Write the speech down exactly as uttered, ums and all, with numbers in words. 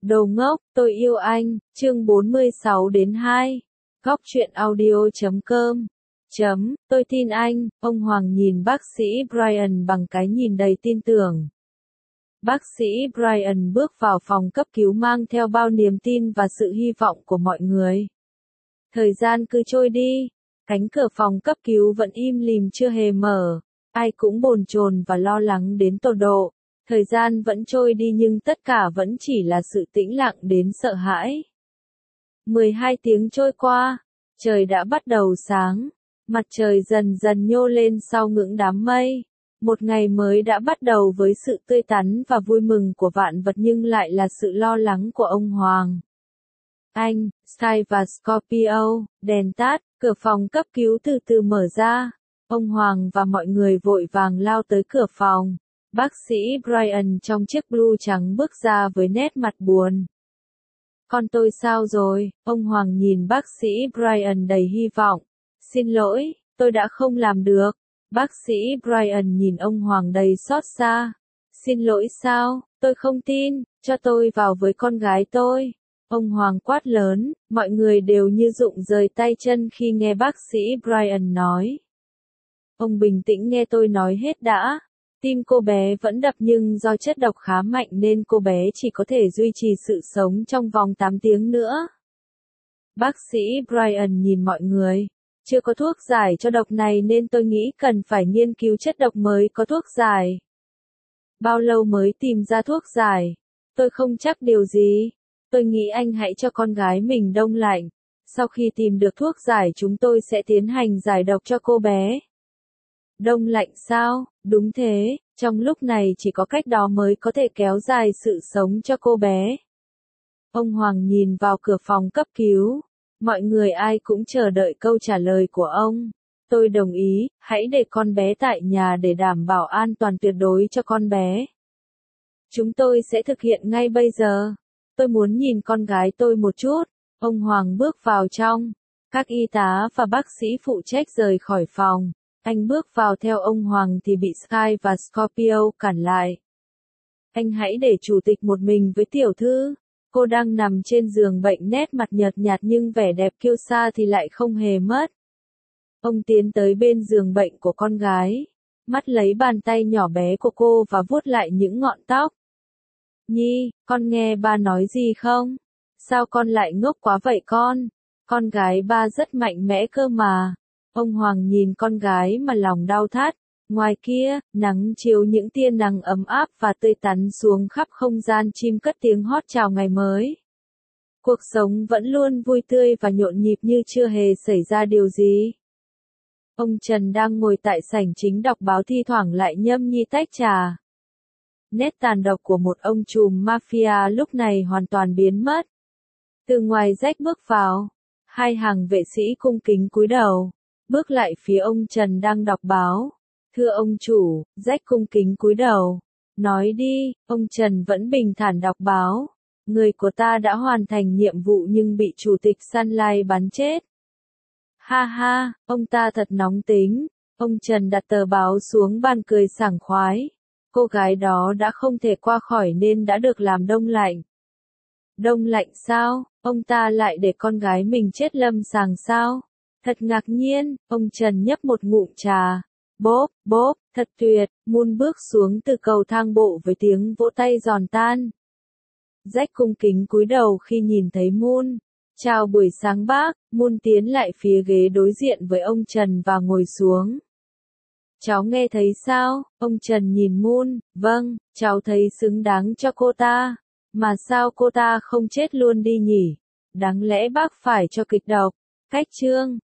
Đồ ngốc, tôi yêu anh, chương bốn mươi sáu đến hai. Góc truyện audio chấm com. Chấm, tôi tin anh, ông Hoàng nhìn bác sĩ Brian bằng cái nhìn đầy tin tưởng. Bác sĩ Brian bước vào phòng cấp cứu mang theo bao niềm tin và sự hy vọng của mọi người. Thời gian cứ trôi đi, cánh cửa phòng cấp cứu vẫn im lìm chưa hề mở, ai cũng bồn chồn và lo lắng đến tột độ. Thời gian vẫn trôi đi nhưng tất cả vẫn chỉ là sự tĩnh lặng đến sợ hãi. mười hai tiếng trôi qua, trời đã bắt đầu sáng, mặt trời dần dần nhô lên sau ngưỡng đám mây. Một ngày mới đã bắt đầu với sự tươi tắn và vui mừng của vạn vật nhưng lại là sự lo lắng của ông Hoàng. Anh, Sky và Scorpio, đèn tắt, cửa phòng cấp cứu từ từ mở ra. Ông Hoàng và mọi người vội vàng lao tới cửa phòng. Bác sĩ Brian trong chiếc blue trắng bước ra với nét mặt buồn. Con tôi sao rồi? Ông Hoàng nhìn bác sĩ Brian đầy hy vọng. Xin lỗi, tôi đã không làm được. Bác sĩ Brian nhìn ông Hoàng đầy xót xa. Xin lỗi sao? Tôi không tin, cho tôi vào với con gái tôi. Ông Hoàng quát lớn, mọi người đều như rụng rời tay chân khi nghe bác sĩ Brian nói. Ông bình tĩnh nghe tôi nói hết đã. Tim cô bé vẫn đập nhưng do chất độc khá mạnh nên cô bé chỉ có thể duy trì sự sống trong vòng tám tiếng nữa. Bác sĩ Brian nhìn mọi người. Chưa có thuốc giải cho độc này nên tôi nghĩ cần phải nghiên cứu chất độc mới có thuốc giải. Bao lâu mới tìm ra thuốc giải? Tôi không chắc điều gì. Tôi nghĩ anh hãy cho con gái mình đông lạnh. Sau khi tìm được thuốc giải chúng tôi sẽ tiến hành giải độc cho cô bé. Đông lạnh sao? Đúng thế, trong lúc này chỉ có cách đó mới có thể kéo dài sự sống cho cô bé. Ông Hoàng nhìn vào cửa phòng cấp cứu. Mọi người ai cũng chờ đợi câu trả lời của ông. Tôi đồng ý, hãy để con bé tại nhà để đảm bảo an toàn tuyệt đối cho con bé. Chúng tôi sẽ thực hiện ngay bây giờ. Tôi muốn nhìn con gái tôi một chút. Ông Hoàng bước vào trong. Các y tá và bác sĩ phụ trách rời khỏi phòng. Anh bước vào theo ông Hoàng thì bị Sky và Scorpio cản lại. Anh hãy để chủ tịch một mình với tiểu thư. Cô đang nằm trên giường bệnh nét mặt nhợt nhạt nhưng vẻ đẹp kiêu sa thì lại không hề mất. Ông tiến tới bên giường bệnh của con gái. Mắt lấy bàn tay nhỏ bé của cô và vuốt lại những ngọn tóc. Nhi, con nghe ba nói gì không? Sao con lại ngốc quá vậy con? Con gái ba rất mạnh mẽ cơ mà. Ông Hoàng nhìn con gái mà lòng đau thắt. Ngoài kia, nắng chiếu những tia nắng ấm áp và tươi tắn xuống khắp không gian chim cất tiếng hót chào ngày mới. Cuộc sống vẫn luôn vui tươi và nhộn nhịp như chưa hề xảy ra điều gì. Ông Trần đang ngồi tại sảnh chính đọc báo thi thoảng lại nhâm nhi tách trà. Nét tàn độc của một ông trùm mafia lúc này hoàn toàn biến mất. Từ ngoài rách bước vào, hai hàng vệ sĩ cung kính cúi đầu, bước lại phía ông Trần đang đọc báo. Thưa ông chủ, Jack cung kính cúi đầu. Nói đi, ông Trần vẫn bình thản đọc báo. Người của ta đã hoàn thành nhiệm vụ nhưng bị chủ tịch Sunlight bắn chết. Ha ha, ông ta thật nóng tính. Ông Trần đặt tờ báo xuống bàn cười sảng khoái. Cô gái đó đã không thể qua khỏi nên đã được làm đông lạnh. Đông lạnh sao? Ông ta lại để con gái mình chết lâm sàng sao? Thật ngạc nhiên, ông Trần nhấp một ngụm trà. Bốp, bốp, thật tuyệt, Moon bước xuống từ cầu thang bộ với tiếng vỗ tay giòn tan. Jack cung kính cúi đầu khi nhìn thấy Moon. Chào buổi sáng bác, Moon tiến lại phía ghế đối diện với ông Trần và ngồi xuống. Cháu nghe thấy sao? Ông Trần nhìn Moon, vâng, cháu thấy xứng đáng cho cô ta. Mà sao cô ta không chết luôn đi nhỉ? Đáng lẽ bác phải cho kịch độc. Cách chương,